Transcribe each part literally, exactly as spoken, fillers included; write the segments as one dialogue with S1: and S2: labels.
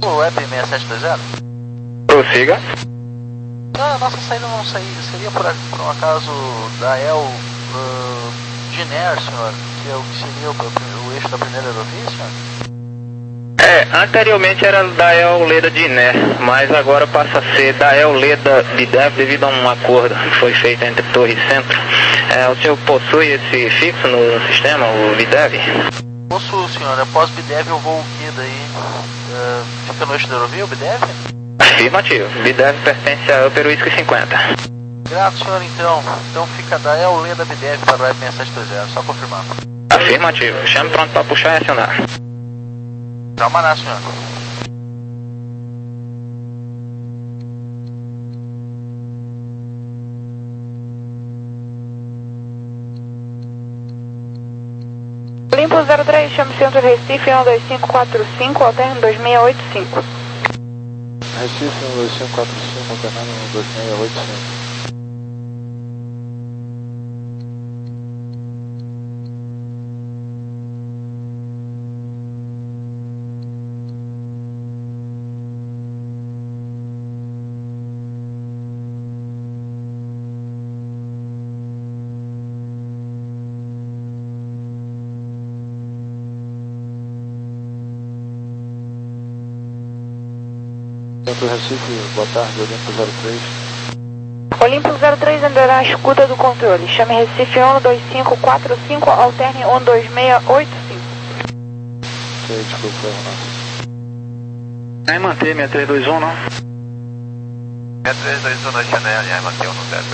S1: O Web seis sete dois zero?
S2: Prossiga.
S1: Ah, a nossa saída não saía, seria por, por um acaso da E L uh, Giner, senhor, que é o que seria o, o eixo da primeira aerovia, senhor?
S2: É, anteriormente era da E L Leda Giner, mas agora passa a ser da E L Leda Bidev devido a um acordo que foi feito entre Torre e Centro. É, o senhor possui esse fixo no sistema, o Bidev?
S1: Possuo, senhor. Após Bidev eu vou o que daí? Uh, fica no eixo da aerovia, o Bidev?
S2: Afirmativo. Bidev pertence a Upper Whisky cinquenta.
S1: Grato, senhor, então. Então fica da E L Leda Bidev para o Web seis sete dois zero, só confirmando.
S2: Afirmativo. Chame pronto para puxar e acionar.
S1: Calma lá, senhor.
S3: Olimpo zero três, chame Centro Recife um dois cinco quatro cinco, alterno dois seis oito cinco.
S4: Recife um dois cinco quatro cinco, alternando dois seis oito cinco. Centro Recife, boa tarde, Olimpo zero três.
S3: Olimpo zero três andará à escuta do controle. Chame Recife um dois cinco quatro cinco, alterne um dois seis oito cinco.
S4: Ok, desculpa, Renato.
S2: Aí manter seis três dois um, não?
S1: seis três dois um na Chanel, aí manter um no zero,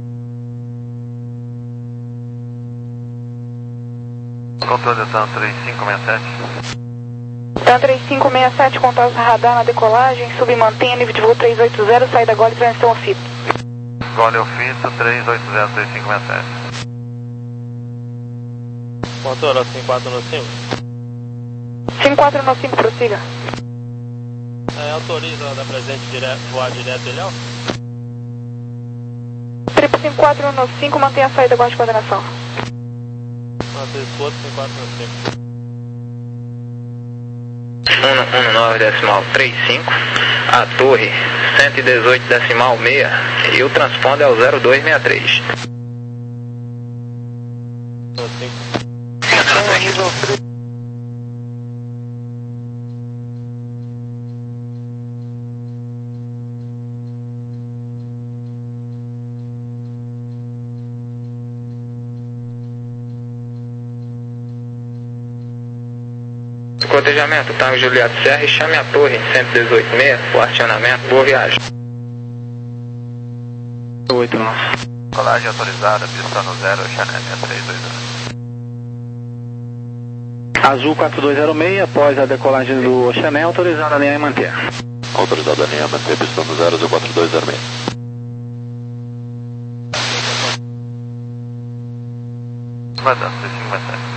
S1: controle da três cinco seis sete.
S3: TAM três cinco seis sete, contato radar na decolagem, submantenha nível de voo trezentos e oitenta, saída Gole e transição ao fito.
S1: Gole ao fito, trezentos e oitenta, três cinco seis sete.
S5: Motor, cinco quatro no cinco.
S3: cinco quatro no cinco, prossiga.
S5: É, autoriza da presente direto, voar direto e Ilhéu?
S3: Triple cinco quatro no cinco, mantenha a saída Gole de coordenação.
S5: Mantém esforço, cinco quatro no cinco.
S2: um um nove decimal trinta e cinco, a torre cento e dezoito decimal seis e o transponder é o zero dois seis três.
S5: No cinco.
S2: Cotejamento, Tango Juliado Serra e chame a torre cento e dezoito seis, o acionamento, boa viagem. oito nove.
S1: Colagem autorizada, pista no zero, Chanel seis três dois zero.
S6: Azul quatro dois zero seis, após a decolagem do Chanel, autorizada a linha e manter.
S4: Autorizada a linha, manter pista no zero, zero quatro dois zero seis.
S1: Mandando, três cinco seis sete.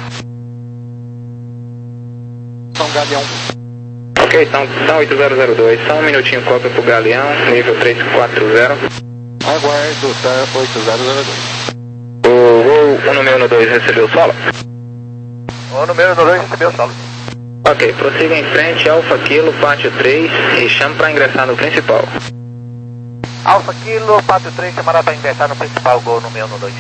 S4: São Galeão.
S2: Ok, então, então oito zero zero dois, só um minutinho cópia pro Galeão, nível três quatro zero.
S4: Aguardo, tá oito zero zero dois.
S2: O voo um no meu dois recebeu solo?
S1: O número dois recebeu solo.
S2: Ok, prossiga em frente, Alfa Kilo, pátio três e chame para ingressar no principal.
S1: Alfa Kilo, pátio três, chamará para ingressar no principal, gol no meu no dois.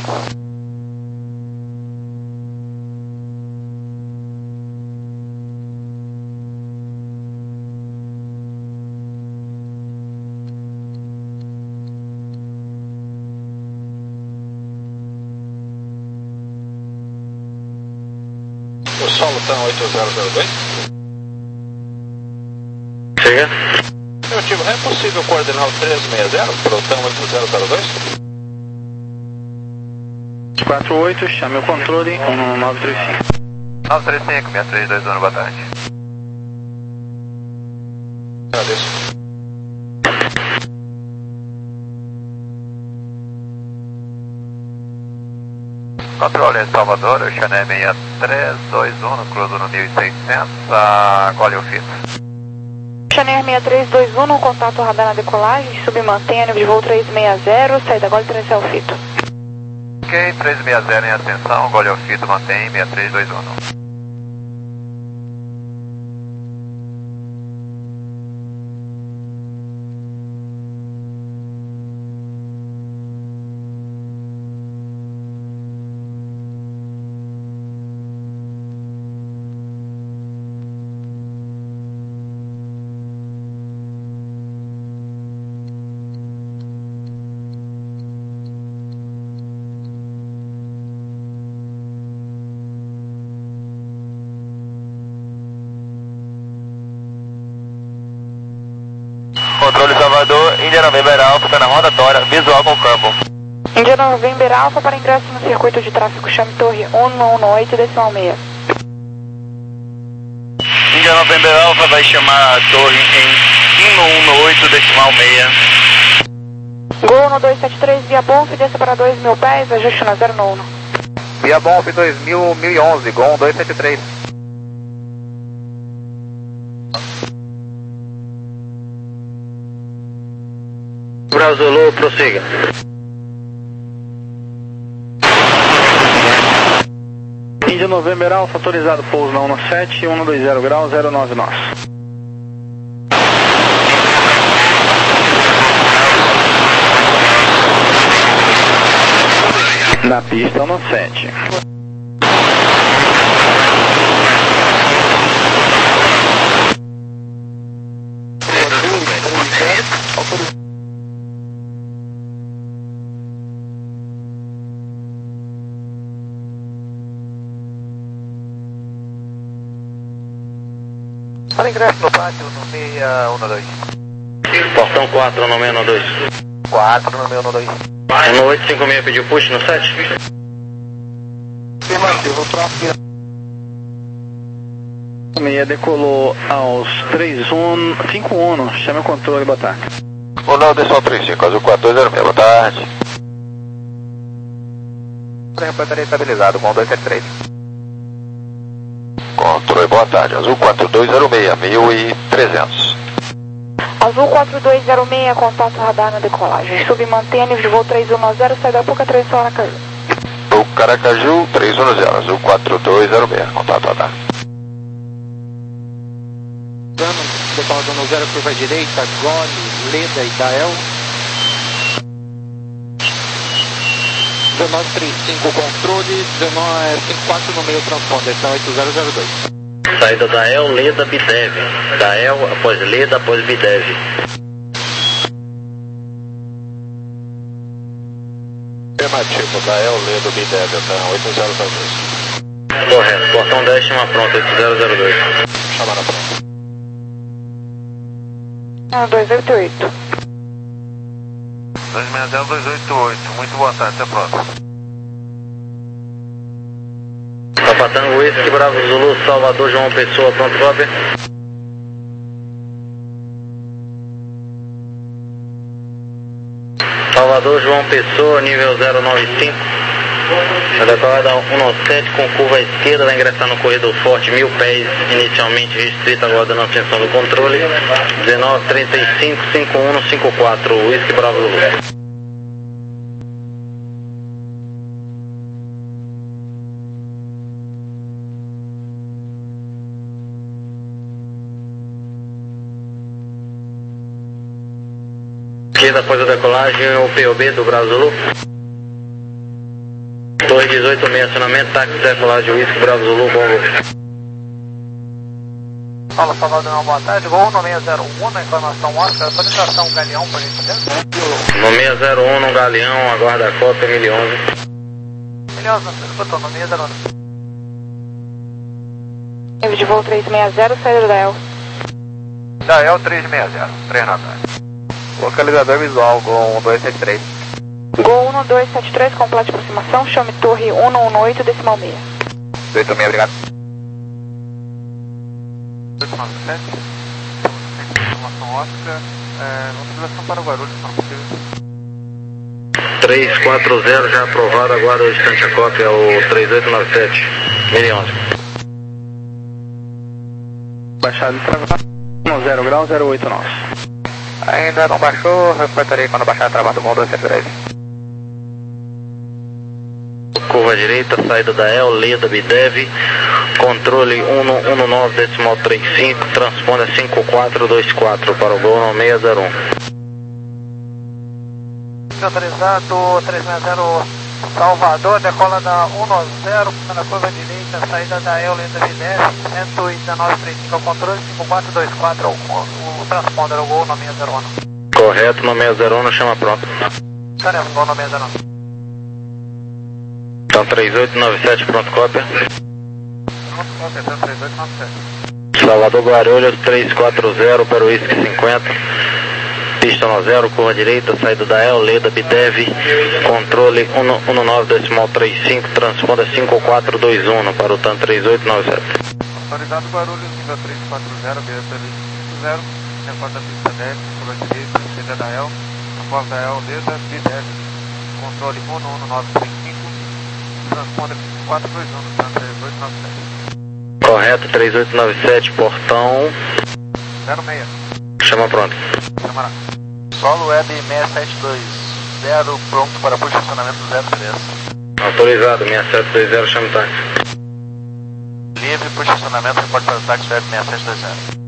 S4: O solo tá oito zero zero dois.
S2: Chega.
S4: Negativo, é possível coordenar o três seis zero para o TAM oito zero zero dois?
S6: quatro oito, chame o controle, um nove três cinco.
S1: nove três cinco, seis três dois um, boa tarde.
S4: Agradeço.
S1: Controle em Salvador, o Chanel seis três dois um, no cruzo no mil e seiscentos, a Gole ao fito.
S3: Chanel seis três dois um, no contato radar na decolagem, submantenha nível de voo trezentos e sessenta, saída Gole e transição ao fito.
S1: Ok, trezentos e sessenta em ascensão, Gole ao fito, mantém seis três dois um.
S7: Índia November Alpha, está na rotatória, visual com o campo.
S3: Índia November Alpha para ingresso no circuito de tráfego, chame torre um um oito decimal seis.
S7: Índia November Alpha vai chamar a torre em um um oito decimal seis.
S3: Gol no dois sete três, via Bonf, desça para dois mil pés, ajuste na zero um.
S8: Via Bonf dois mil, mil e onze, Gol dois sete três.
S2: Brasil, prossiga.
S6: Índia November Alpha, autorizado pouso na um sete, um dois zero grau, zero nove nós. Na pista um sete.
S8: Para ingresso no pátio no seis um dois.
S2: Portão quatro no seis um dois.
S8: quatro no seis um dois.
S2: No oito cinco seis pediu push no sete?
S8: Afirmativo, próximo.
S6: seis decolou aos três um, cinco um, chame o controle, boa tarde.
S7: Olá, decimal trinta e cinco, azul quatro dois zero seis, boa tarde.
S8: Reportaria estabilizado, Gol dois sete três.
S7: Controle, boa tarde, azul quatro dois zero seis, mil e trezentos.
S3: Azul quatro dois zero seis, contato radar na decolagem. Submantém nível de voo três um zero, sai da Puca três Aracaju.
S7: O Caracaju três um zero, azul quatro dois zero seis, contato radar.
S9: Dano, decolagem no zero, curva direita, Gole, Leda e Dael. dezenove trinta e cinco controle, dezenove cinco quatro no meio transponder, está oito zero zero dois.
S2: Saída da El, Leda, Bidev. Da El, após Leda, após Bidev.
S7: Afirmativo, da El, Leda, Bidev, tá oito zero zero dois.
S2: Correto, portão dez, chama pronto, oito zero zero dois.
S7: Chama na pronto.
S3: Ah, dois oito oito.
S7: dois seis zero dois oito oito, muito boa tarde, até pronto.
S2: Papatango Whisky, Bravo Zulu, Salvador, João Pessoa, pronto, cópia. Salvador, João Pessoa, nível zero nove cinco. A decolada um sete com curva à esquerda, vai ingressar no corredor forte, mil pés, inicialmente restrita, agora na atenção do controle. dezenove trinta e cinco, cinco um cinco quatro, Whisky, Bravo Zulu. Esquerda após a decolagem, o P O B do Bravo Zulu. Torre dezoito seis, acionamento, táxi, decolagem, Whisky, Bravo Zulu, bom voo.
S8: Fala, Salvador, boa tarde, Gol no seis zero um, na informação Oscar, autorização Galeão, por gentileza.
S2: No seis zero um, no Galeão, aguarda a cópia, mil e onze.
S8: mil e onze, botou no seis zero um.
S3: Nível de voo três seis zero, saída da Dael.
S8: Dael três seis zero, três na tarde. Localizador visual, Gol um dois sete três.
S3: Gol um dois sete três, complete aproximação, chame torre um um oito decimal seis.
S8: oito seis, obrigado. oito nove sete. Informação Oscar, é, localização para o Guarulhos, não possível.
S2: três quatro zero, já aprovado, aguarda o instante a cópia, o três oito nove sete, mil e onze.
S6: Baixado de travado, zero grau, zero oito nós.
S8: Ainda não baixou, reportarei quando baixar a travada, Gol dois sete três.
S2: Curva direita, saída da El, Leda, Bidev, controle um um nove decimal trinta e cinco, transponder cinco quatro dois quatro para o Gol no seis zero um.
S8: Autorizado três seis zero Salvador, decola da um zero, na curva direita, saída da El, Leda, Bidev, cento e dezenove trinta e cinco, controle cinco quatro dois quatro, o, o transponder, o Gol no seis zero um.
S2: Correto, no seis zero um, chama pronto.
S8: Estaremos, Gol no seis zero um.
S2: Então três oito nove sete, pronto, cópia.
S8: Pronto, cópia, três oito nove sete.
S2: Salvador Guarulhos três quatro zero para o Whisky cinquenta. Pista um zero, curva direita, saída da El, Leda, Bidev, controle um nove decimal trinta e cinco, transponder cinco quatro dois um para o TAN três oito nove sete.
S4: Autorizado Guarulhos, nível três quatro zero, B S L cinco zero, reporta a pista dez, curva direita, saída da El, após da El, Leda, Bidev, controle um um nove três cinco, transponder cinco quatro dois um no TAN três oito nove sete.
S2: Correto, três oito nove sete, portão
S4: zero seis.
S2: Chama pronto.
S4: Chamará.
S1: Solo Web seis sete dois zero, pronto para posicionamento zero três.
S2: Autorizado, seis sete dois zero, chama táxi.
S1: Livre, posicionamento, reporte para o táxi Web seis sete dois zero.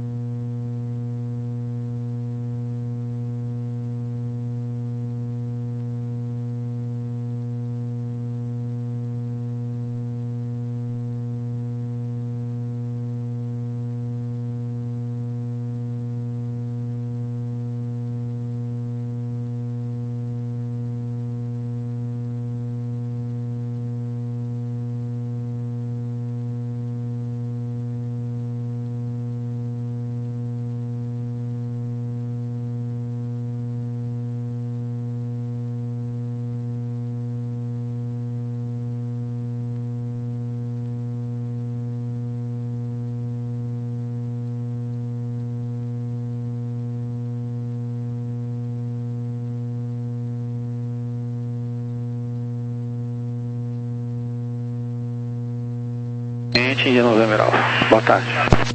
S6: Índia Novembro Alfa. Boa tarde.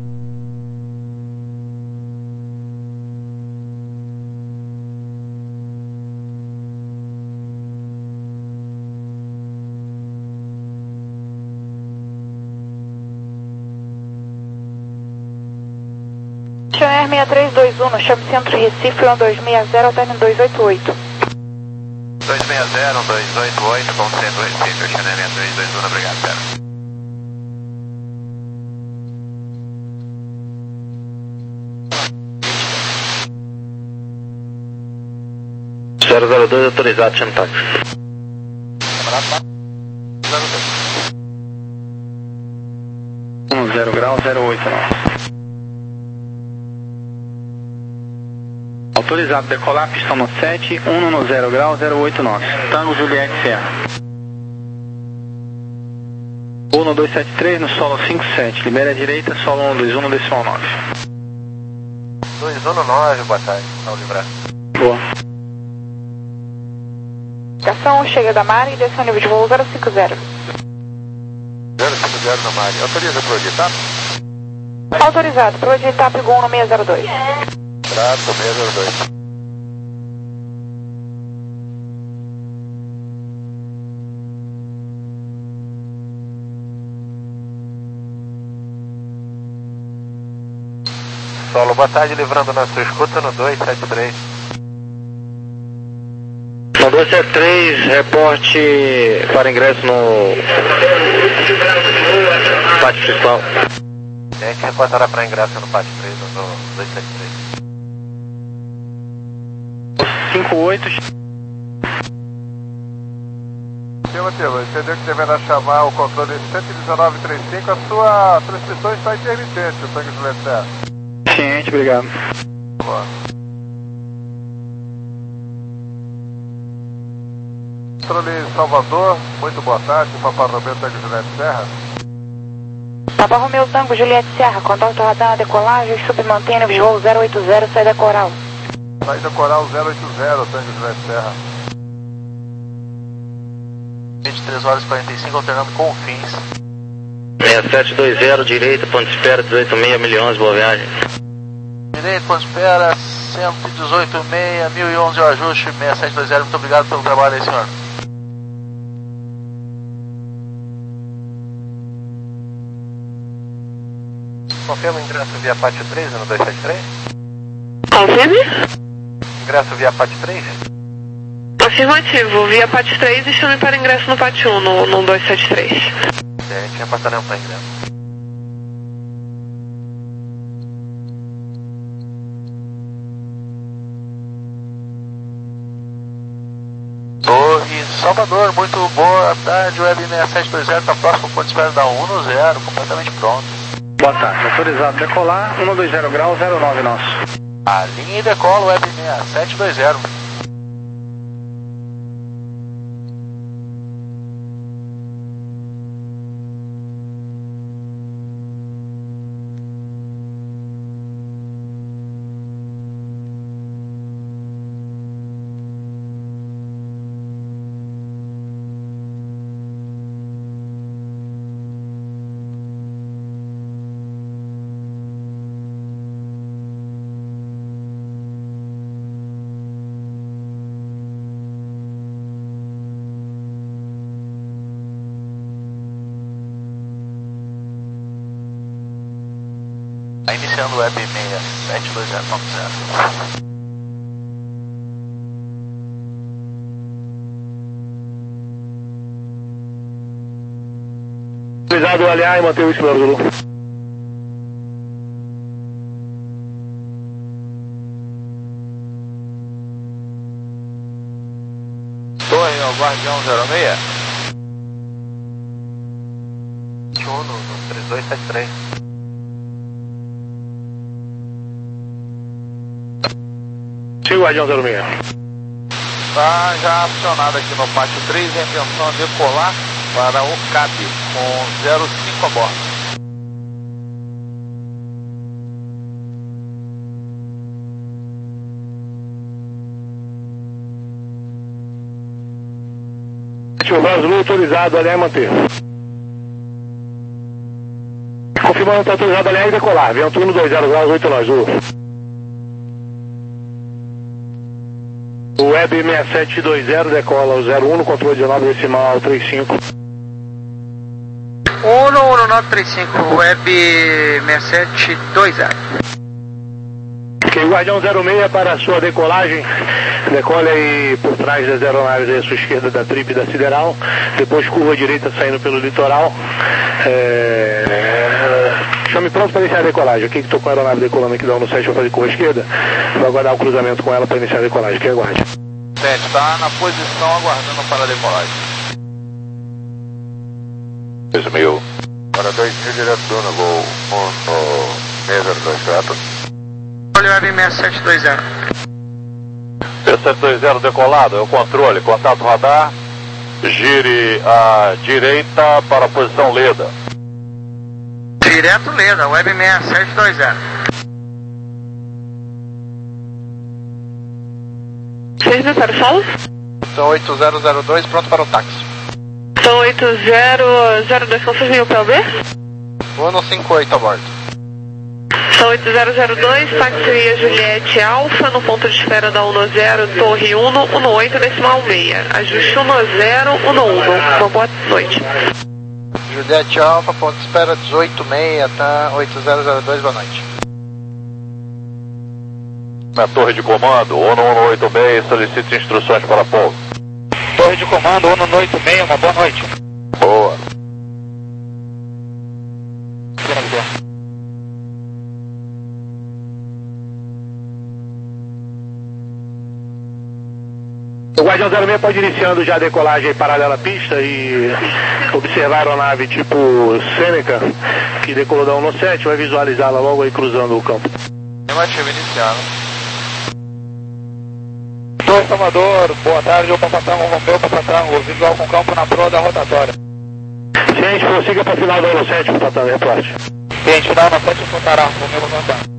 S3: Channel seis três dois um, chame Centro Recife, um dois seis zero, alterne dois oito oito.
S4: dois seis zero, um dois oito oito, com Centro Recife, Channel seis três dois um, obrigado, cara.
S2: zero zero dois, autorizado, chama táxi.
S6: um zero grau, zero oito nove. Autorizado decolar, pistão no sete, um no zero grau, zero oito nove. Tango Juliette Serra. um no dois sete três, no solo cinco sete. Libera a direita, solo um dois um no decimal nove.
S4: dois um nove, boa tarde, ao livrar.
S6: Boa.
S3: Estação chega da Mari e desce ao nível de voo zero cinco zero.
S4: zero cinco zero na Mari. Autoriza para o Editap?
S3: Autorizado, para o Editap Gol no seis zero dois.
S4: Trato seis zero dois. Solo, boa tarde, livrando na sua escuta no dois sete três.
S2: No dois sete três, reporte para ingresso no pátio principal.
S4: A gente reportará para ingresso no pátio três, no dois sete três.
S6: cinco oito.
S4: Afirmativo, entendeu que deverá chamar o controle cento e dezenove trinta e cinco, a sua transmissão está intermitente, o Tango Juliette Serra.
S6: Ciente, obrigado.
S4: Boa. Controle Salvador, muito boa tarde, Papa Romeu Tango Juliette Serra.
S3: Papa Romeu Tango Juliette Serra, contato radar na decolagem, submantém nível de voo zero oito zero, saída Coral.
S4: Saída Coral zero oito zero, Tango Juliette Serra.
S1: vinte e três horas e quarenta e cinco, alternando com fins.
S2: seis sete dois zero, direita, ponto de espera, dezoito seis, milhões, boa viagem.
S1: Direito, ponto de espera, cento e dezoito seis, mil e onze o ajuste, seis sete dois zero, muito obrigado pelo trabalho aí, senhor.
S4: Confirma o ingresso via pátio três no dois sete três?
S10: Confirme?
S4: Ingresso via pátio três?
S10: Afirmativo, via pátio três e chame para ingresso no pátio um, no, no dois sete três.
S4: É, a gente reportará para ingresso.
S1: Torre Salvador, muito boa tarde, Web seis sete dois zero, está próximo ao ponto de espera da um no zero, completamente pronto.
S6: Boa tarde, autorizado decolar, um dois zero grau, zero nove nosso.
S1: A linha e decola, Web seis sete dois zero. Tá iniciando o Web seis sete dois zero ponto zero.
S6: Autorizado aliar e manter o Whisky Zulu.
S4: Torre ao Guardião zero seis.
S1: um no três dois sete três.
S6: Siga o Guardião zero seis.
S4: Está já acionado aqui no pátio três, a intenção é decolar para o C A B com zero cinco a bordo.
S6: Ativar Zulu autorizado, aliar e manter. Confirmando que está autorizado, aliar e decolar. Vento um dois zero graus, oito nós, Zulu. O Web seis sete dois zero decola o zero um no controle dezenove decimal trinta e cinco.
S8: um no um nove três cinco, Web seis sete dois zero.
S6: Ok, Guardião zero seis para a sua decolagem. Decole aí por trás das aeronaves aí à sua esquerda da trip da Sideral. Depois curva direita saindo pelo litoral. É... Chame pronto para iniciar a decolagem. Aqui que estou com a aeronave decolando aqui da um sete para fazer curva esquerda. Vou aguardar o cruzamento com ela para iniciar a decolagem. Que aguarde.
S4: sete, está na posição aguardando para a decolagem.
S11: dois mil. Para dois mil direto do voo no seis zero dois quatro.
S8: Olha o Web seis sete dois zero.
S11: seis sete dois zero decolado, é o controle, contato radar. Gire à direita para a posição Leda.
S8: Direto Leda, Web seis sete dois zero.
S10: seis mil para o solo?
S4: São oito zero zero dois, pronto para o táxi.
S10: São oito zero zero dois, com seis mil P L B?
S4: Uno cinco oito a bordo.
S10: São oito zero zero dois, táxi Juliette Alfa, no ponto de espera da um zero, Torre um um oito decimal seis. Ajuste um zero um um. Uma boa noite.
S4: Juliette Alfa, ponto de espera dezoito seis, tá? oito zero zero dois, boa noite.
S11: Na torre de comando, um um oito seis, solicita instruções para pouso.
S8: Torre de comando, um um oito seis, uma boa noite.
S11: Boa.
S6: O Guardião zero seis pode ir iniciando já a decolagem paralela à pista e observar a aeronave tipo Seneca, que decolou da um sete, vai visualizá-la logo aí cruzando o campo.
S4: Negativo, iniciado.
S8: Torre Salvador, boa tarde, Opa Patango, Romeu, Opa Patango, visual com campo na proa da rotatória.
S6: Ciente, prossiga para o final da um sete, Opa Patango, reporte.
S8: Ciente, final da um sete, Fontará, Romeu, Opa Patango.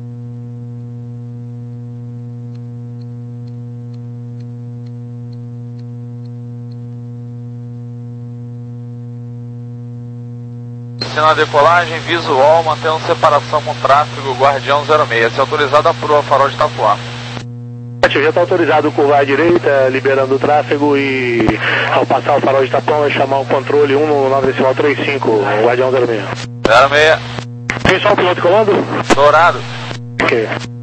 S4: Na decolagem, visual, mantendo separação com tráfego, Guardião zero seis. Se autorizado a proa, farol de Itapuã.
S6: Já está autorizado curvar à direita, liberando o tráfego e ao passar o farol de Itapuã vai chamar o controle um no nove decimal trinta e cinco, Guardião zero seis.
S4: zero seis.
S6: Tem só o piloto de comando?
S4: Dourado.
S6: Ok.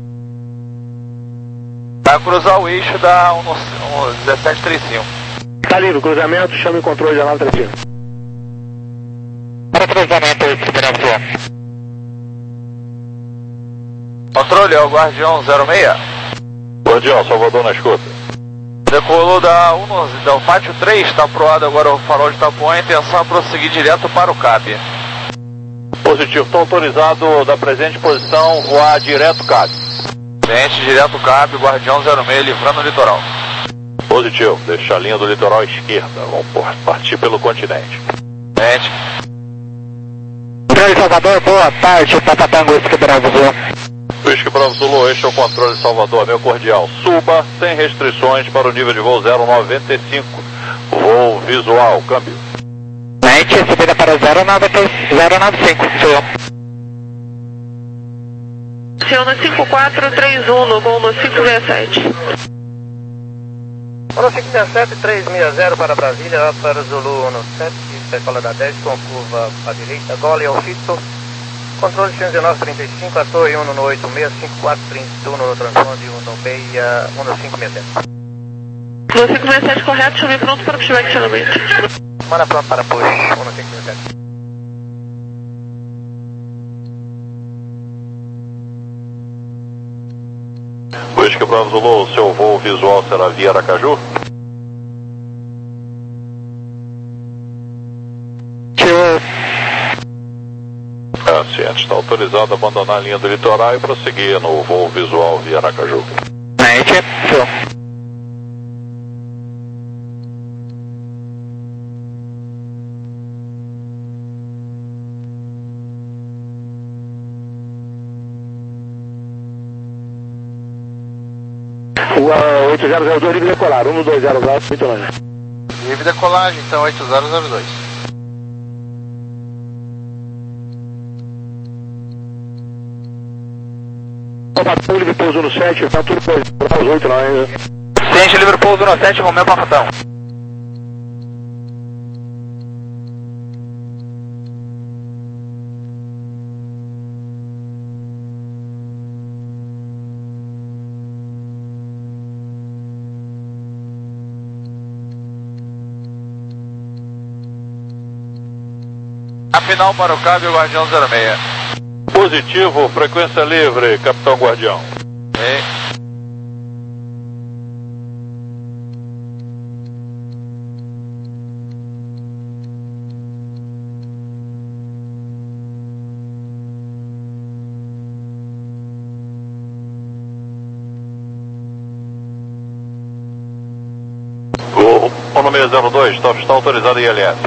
S4: Vai cruzar o eixo da um dezessete trinta e cinco.
S6: Está livre, cruzamento, chame o controle da nove trinta e cinco.
S8: Para cruzamento, liberação.
S4: Controle, é o Guardião zero seis.
S11: Guardião, Salvador na escuta.
S4: Decolou da um, da Pátio três, está proado agora o farol de Itapuã, intenção é prosseguir direto para o C A B.
S11: Positivo, está autorizado da presente posição voar direto C A B.
S7: Cliente direto câmbio, Guardião zero seis, livrando o litoral.
S11: Positivo, deixa a linha do litoral à esquerda. Vamos partir pelo continente.
S7: Cliente.
S8: Controle Salvador, boa tarde, Papa Tango, Whisky Bravo Zulu.
S11: Whisky Bravo Zulu, este é o controle Salvador, meu cordial. Suba sem restrições para o nível de voo zero noventa e cinco. Voo visual, câmbio.
S8: Cliente, subida para zero nove cinco, sou eu.
S10: Aciona cinco quatro três um no voo no cinco seis sete.
S8: Ono cinco seis sete, três seis zero para Brasília, para Zulu Ono sete, decola da dez com curva à direita, gole ao fito. Controle cento e dezenove, trinta e cinco, a torre um no oito seis, cinco quatro trinta e um no transponde um no seis, um no cinco seis sete.
S10: No cinco seis sete correto, chame pronto para o acionamento.
S8: Manda pronto para push, um no cinco seis sete.
S11: Whisky Bravo Zulu, seu voo visual será via Aracaju? É, ciente, está autorizado a abandonar a linha do litoral e prosseguir no voo visual via Aracaju.
S6: Rua oito zero zero dois, livre decolar, um dois zero graus, muito longe.
S1: Livre decolagem, então oito zero zero dois.
S6: Pafatão, livre pouso no sete, tá tudo para os oito lá ainda.
S1: Ciente, livre pouso no sete, Romeu Pafatão. A final para o câmbio Guardião zero seis.
S11: Positivo, frequência livre, Capitão Guardião.
S1: Okay.
S11: O número zero dois, está, está autorizado em I L S.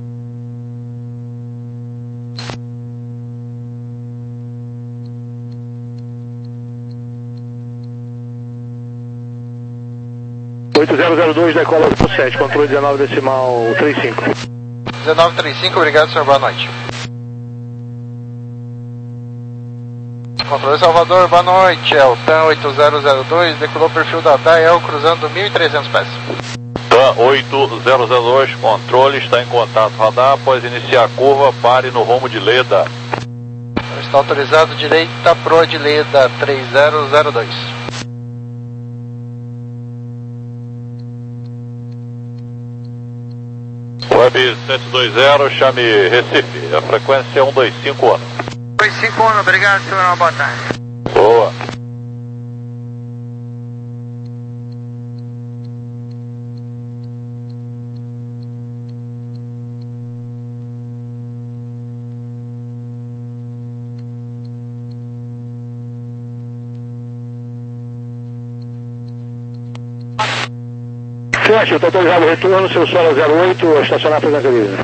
S6: oito zero zero dois, decola do sete, controle dezenove decimal trinta e cinco.
S1: dezenove trinta e cinco, obrigado, senhor, boa noite. Controle Salvador, boa noite, é o T A M oito zero zero dois, decolou o perfil da D A E L cruzando mil e trezentos pés.
S11: T A M oito zero zero dois, controle, está em contato radar, após iniciar a curva, pare no rumo de Leda.
S1: Está autorizado direita pro de Leda, três zero zero dois.
S11: Web sete dois zero, chame Recife, a frequência é um dois cinco ano.
S8: dois cinco ano, obrigado, senhor, uma boa tarde.
S11: Boa.
S6: Fecha, estou autorizado o retorno, seu solo zero oito, estacionar a frequência livre.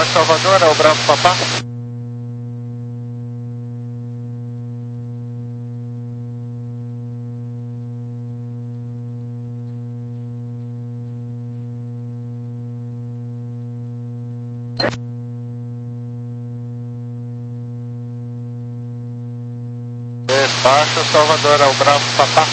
S4: Baixo Salvador, é o Bravo Papá. Baixo Salvador, é o Bravo Papá.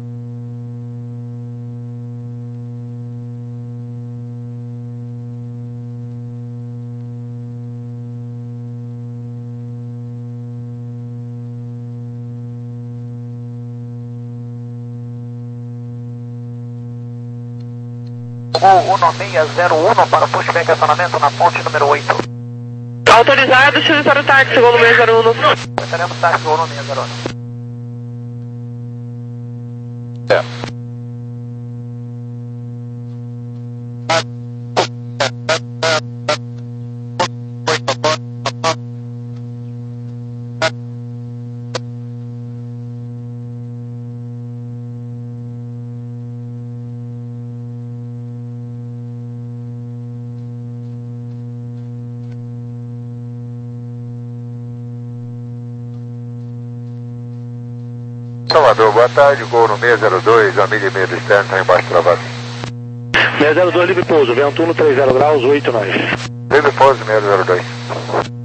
S8: um seis zero um para pushback acionamento na ponte número oito.
S10: Autorizado, utilizar o táxi, voo no seis zero um.
S8: Teremos táxi, voo no seis zero um.
S11: É. Salvador, boa tarde, gol no seis zero dois, a milha e meia do externo, está embaixo travado.
S6: seis zero dois, livre pouso, vento um no três zero graus, oito nove.
S11: Livre pouso, seis zero dois.